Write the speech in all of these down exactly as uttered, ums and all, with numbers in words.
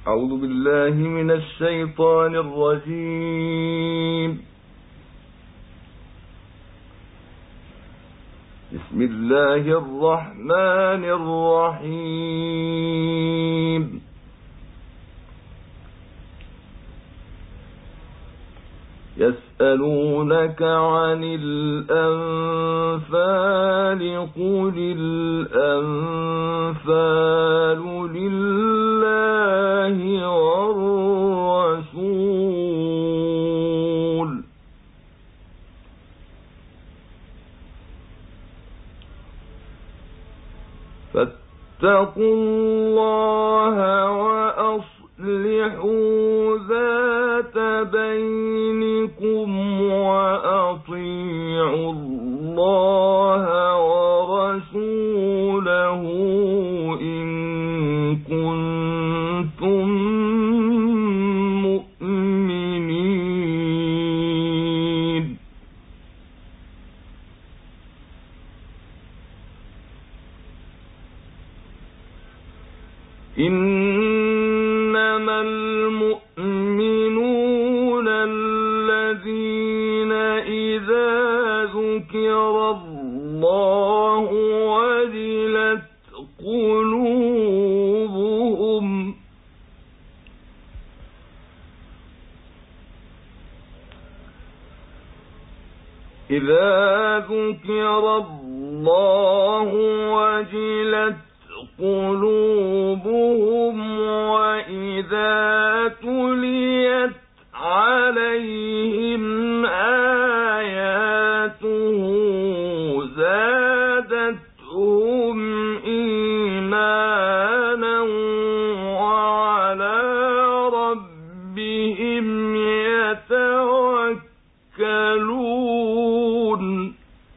أعوذ بالله من الشيطان الرجيم. بسم الله الرحمن الرحيم. يسألونك عن الأنفال قل الأنفال لله والرسول فاتقوا الله وأصلحوا ذات بينكم وأطيعوا الله ورسوله إن كنتم مؤمنين. إنما المؤمنون الذين إذا ذكر الله وجلت قلوبهم إذا ذكر الله وجلت قلوبهم وإذا تليت عليهم آياته زادتهم إيمانا وعلى ربهم يتوكلون.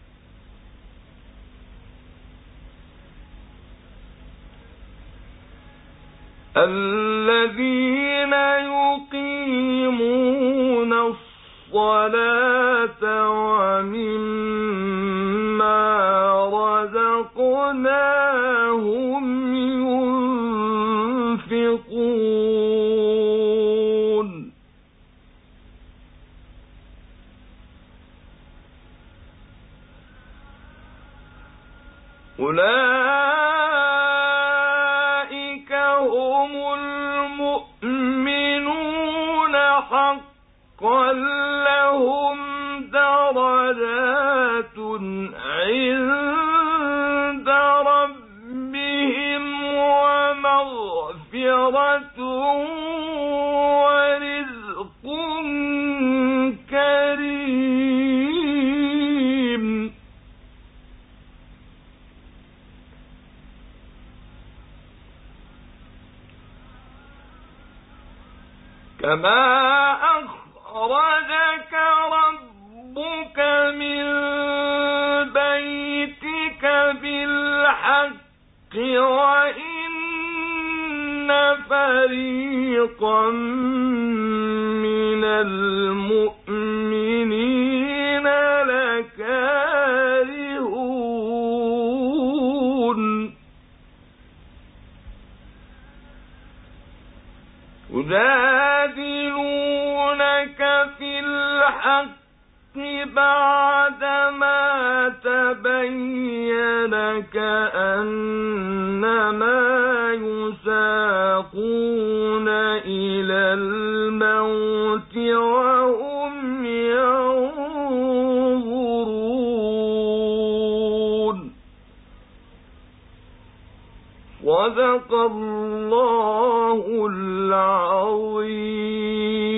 الذين يقيمون الصلاة ومما رزقناهم ينفقون. أولئك هم المؤمنون حقا لهم درجات عند ربهم ومغفرة ورزق كريم. كما أخرجك ربك من بيتك بالحق وإن فريقا من المؤمنين لكارهون. يجادلونك في الحق بعدما تبين كأنما يساقون إلى الموت وهم ينظرون. صدق الله العظيم.